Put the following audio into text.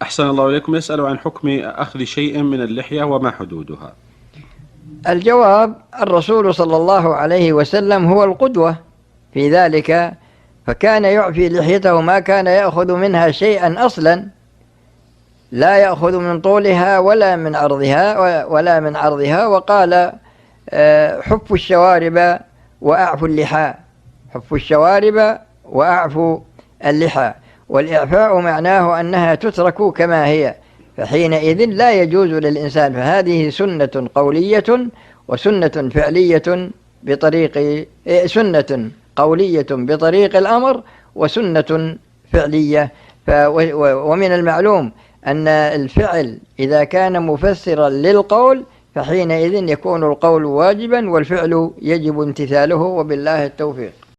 أحسن الله إليكم. يسأل عن حكم أخذ شيء من اللحية وما حدودها. الجواب: الرسول صلى الله عليه وسلم هو القدوة في ذلك، فكان يعفي لحيته ما كان يأخذ منها شيئا أصلا، لا يأخذ من طولها ولا من عرضها. وقال: حفوا الشوارب وأعفوا اللحى. حفوا الشوارب وأعفوا اللحى. والإعفاء معناه أنها تترك كما هي، فحينئذ لا يجوز للإنسان. فهذه سنة قولية وسنة فعلية سنة قولية بطريق الأمر وسنة فعلية. ومن المعلوم أن الفعل إذا كان مفسرا للقول فحينئذ يكون القول واجبا والفعل يجب امتثاله، وبالله التوفيق.